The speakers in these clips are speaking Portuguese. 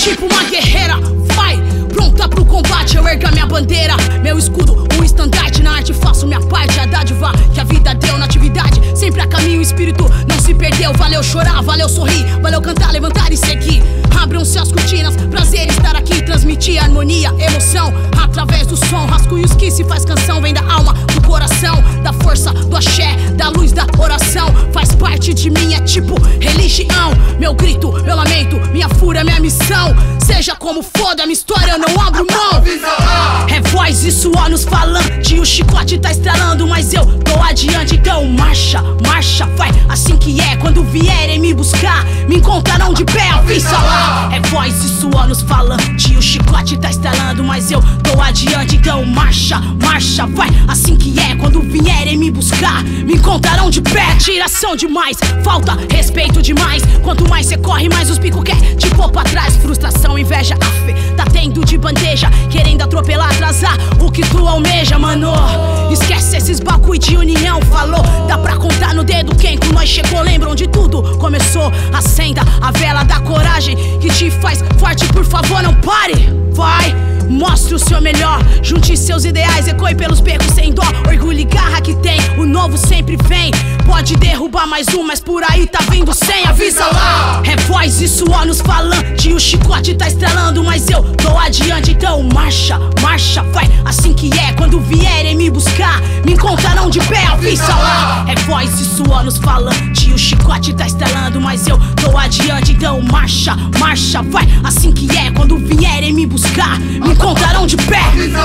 tipo uma guerreira, vai, pronta pro combate, eu ergo a minha bandeira, meu escudo, um estandarte, na arte faço minha parte, a dádiva que a vida deu na atividade, sempre a caminho, o espírito não se perdeu, valeu chorar, valeu sorrir, valeu cantar, levantar e seguir, abram-se as cortinas, prazer estar aqui, transmitir harmonia, emoção, através do som, rascunhos que se faz canção, vem da alma, do coração, da força, do axé, da luz, da oração, faz parte de mim, é tipo religião, meu grito, meu lamento, minha fúria, minha missão, seja como for da minha história, eu não abro mão. É voz e suor nos falante, o chicote tá estralando, mas eu tô adiante, então marcha, marcha, vai, assim que é, quando vierem me buscar, me encontrarão de pé, avisa lá. É voz e suor nos falante, o chicote tá estralando, mas eu tô adiante, então marcha, marcha, vai, assim que é, quando vierem me buscar, me encontrarão de pé. Tiração demais, falta respeito demais, quanto mais cê corre, mais os picos quer te pôr pra trás, frustração, inveja, tá tendo de bandeja, querendo atropelar, atrasar o que tu almeja, mano. Esquece esses bagulho de união, falou, dá pra contar no dedo quem com nós chegou, lembra onde tudo começou, acenda a vela da coragem que te faz forte, por favor não pare, vai, mostre o seu melhor, junte seus ideais, ecoe pelos becos sem dó, orgulho e garra que tem, o novo sempre vem, pode derrubar mais um, mas por aí tá vindo sem, avisa lá. É voz e suor nos falante, o chicote tá estralando, mas eu tô adiante, então marcha, marcha, vai, assim que é, quando vierem me buscar, me encontrarão de pé, avisa lá. É voz e suor nos falante, o chicote tá estralando, mas eu tô adiante, então marcha, marcha, vai, assim que é, quando vierem me buscar, me encontrarão de pé.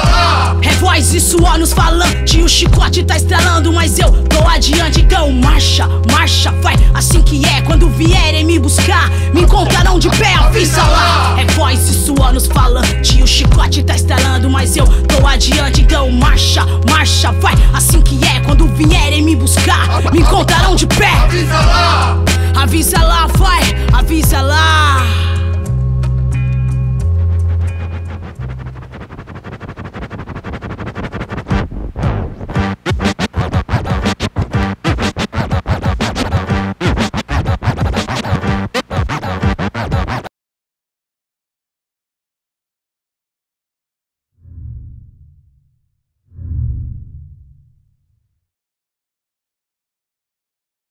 É voz e suor nos falante, o chicote tá estralando, mas eu tô adiante, então marcha, marcha, vai, assim que é, quando vierem me buscar, me encontrarão de pé, avisa lá. É voz e suor nos falante, o chicote tá estralando, mas eu tô adiante, então marcha, marcha, vai, assim que é, quando vierem me buscar, me encontrarão de pé.